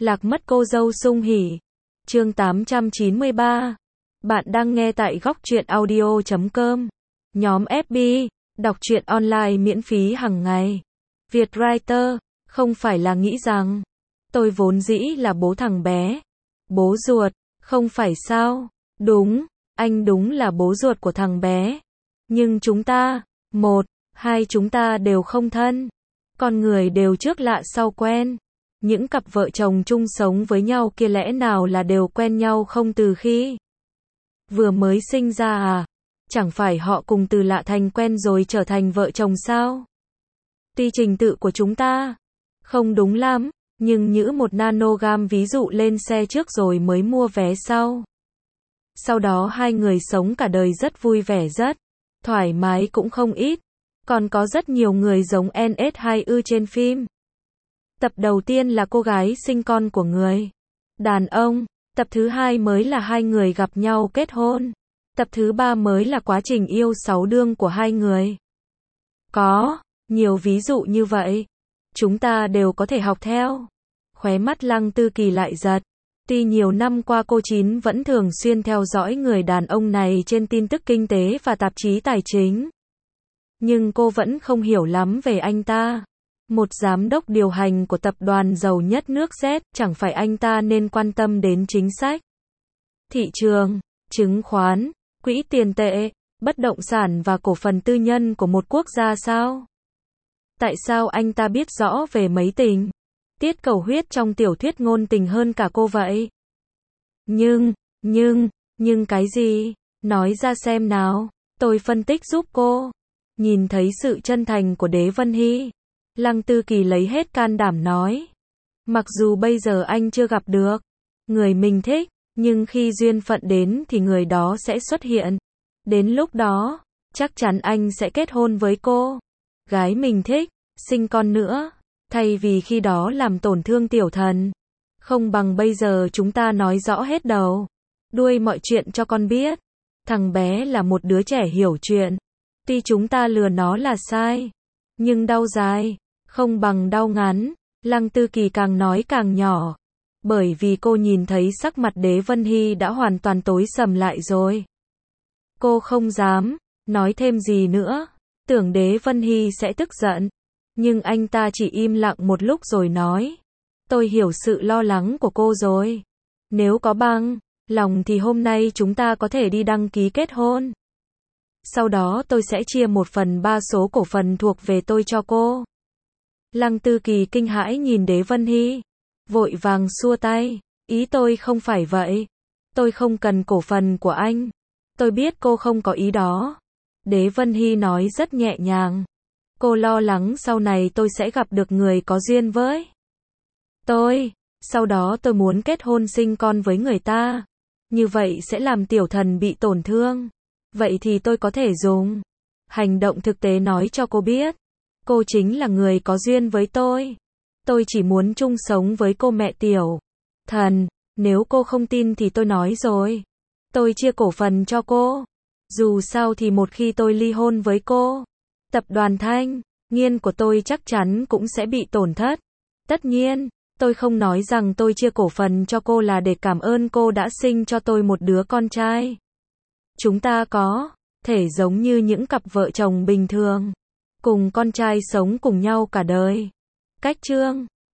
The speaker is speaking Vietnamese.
Lạc mất cô dâu sung hỉ. Chương 893. Bạn đang nghe tại góc truyện audio.com. Nhóm FB, đọc truyện online miễn phí hàng ngày. Vietwriter, không phải là nghĩ rằng tôi vốn dĩ là bố thằng bé. Bố ruột, không phải sao? Đúng, anh đúng là bố ruột của thằng bé. Nhưng chúng ta, hai chúng ta đều không thân. Con người đều trước lạ sau quen. Những cặp vợ chồng chung sống với nhau kia lẽ nào là đều quen nhau không từ khi vừa mới sinh ra à? Chẳng phải họ cùng từ lạ thành quen rồi trở thành vợ chồng sao? Tuy trình tự của chúng ta không đúng lắm, nhưng như một nanogam ví dụ lên xe trước rồi mới mua vé sau. Sau đó hai người sống cả đời rất vui vẻ rất thoải mái cũng không ít. Còn có rất nhiều người giống NS2 trên phim. Tập đầu tiên là cô gái sinh con của người đàn ông. Tập thứ hai mới là hai người gặp nhau kết hôn. Tập thứ ba mới là quá trình yêu 6 đương của hai người. Có nhiều ví dụ như vậy. Chúng ta đều có thể học theo. Khóe mắt Lăng Tư Kỳ lại giật. Tuy nhiều năm qua cô Chín vẫn thường xuyên theo dõi người đàn ông này trên tin tức kinh tế và tạp chí tài chính. Nhưng cô vẫn không hiểu lắm về anh ta. Một giám đốc điều hành của tập đoàn giàu nhất nước Z, chẳng phải anh ta nên quan tâm đến chính sách, thị trường, chứng khoán, quỹ tiền tệ, bất động sản và cổ phần tư nhân của một quốc gia sao? Tại sao anh ta biết rõ về mấy tình tiết cầu huyết trong tiểu thuyết ngôn tình hơn cả cô vậy? Nhưng cái gì? Nói ra xem nào, tôi phân tích giúp cô. Nhìn thấy sự chân thành của Đế Vân Hy, Lăng Tư Kỳ lấy hết can đảm nói. Mặc dù bây giờ anh chưa gặp được người mình thích, nhưng khi duyên phận đến thì người đó sẽ xuất hiện. Đến lúc đó, chắc chắn anh sẽ kết hôn với cô gái mình thích, sinh con nữa, thay vì khi đó làm tổn thương tiểu thần. Không bằng bây giờ chúng ta nói rõ hết đầu đuôi mọi chuyện cho con biết. Thằng bé là một đứa trẻ hiểu chuyện. Tuy chúng ta lừa nó là sai, nhưng đau dài không bằng đau ngắn. Lăng Tư Kỳ càng nói càng nhỏ, bởi vì cô nhìn thấy sắc mặt Đế Vân Hy đã hoàn toàn tối sầm lại rồi. Cô không dám nói thêm gì nữa, tưởng Đế Vân Hy sẽ tức giận, nhưng anh ta chỉ im lặng một lúc rồi nói. Tôi hiểu sự lo lắng của cô rồi. Nếu có bằng lòng thì hôm nay chúng ta có thể đi đăng ký kết hôn. Sau đó tôi sẽ chia 1/3 số cổ phần thuộc về tôi cho cô. Lăng Tư Kỳ kinh hãi nhìn Đế Vân Hy, vội vàng xua tay. Ý tôi không phải vậy. Tôi không cần cổ phần của anh. Tôi biết cô không có ý đó. Đế Vân Hy nói rất nhẹ nhàng. Cô lo lắng sau này tôi sẽ gặp được người có duyên với tôi. Sau đó tôi muốn kết hôn sinh con với người ta. Như vậy sẽ làm tiểu thần bị tổn thương. Vậy thì tôi có thể dùng hành động thực tế nói cho cô biết. Cô chính là người có duyên với tôi. Tôi chỉ muốn chung sống với cô mẹ tiểu thần. Nếu cô không tin thì tôi nói rồi. Tôi chia cổ phần cho cô. Dù sao thì một khi tôi ly hôn với cô, tập đoàn Thanh Nghiên của tôi chắc chắn cũng sẽ bị tổn thất. Tất nhiên, tôi không nói rằng tôi chia cổ phần cho cô là để cảm ơn cô đã sinh cho tôi một đứa con trai. Chúng ta có thể giống như những cặp vợ chồng bình thường, cùng con trai sống cùng nhau cả đời. Cách chương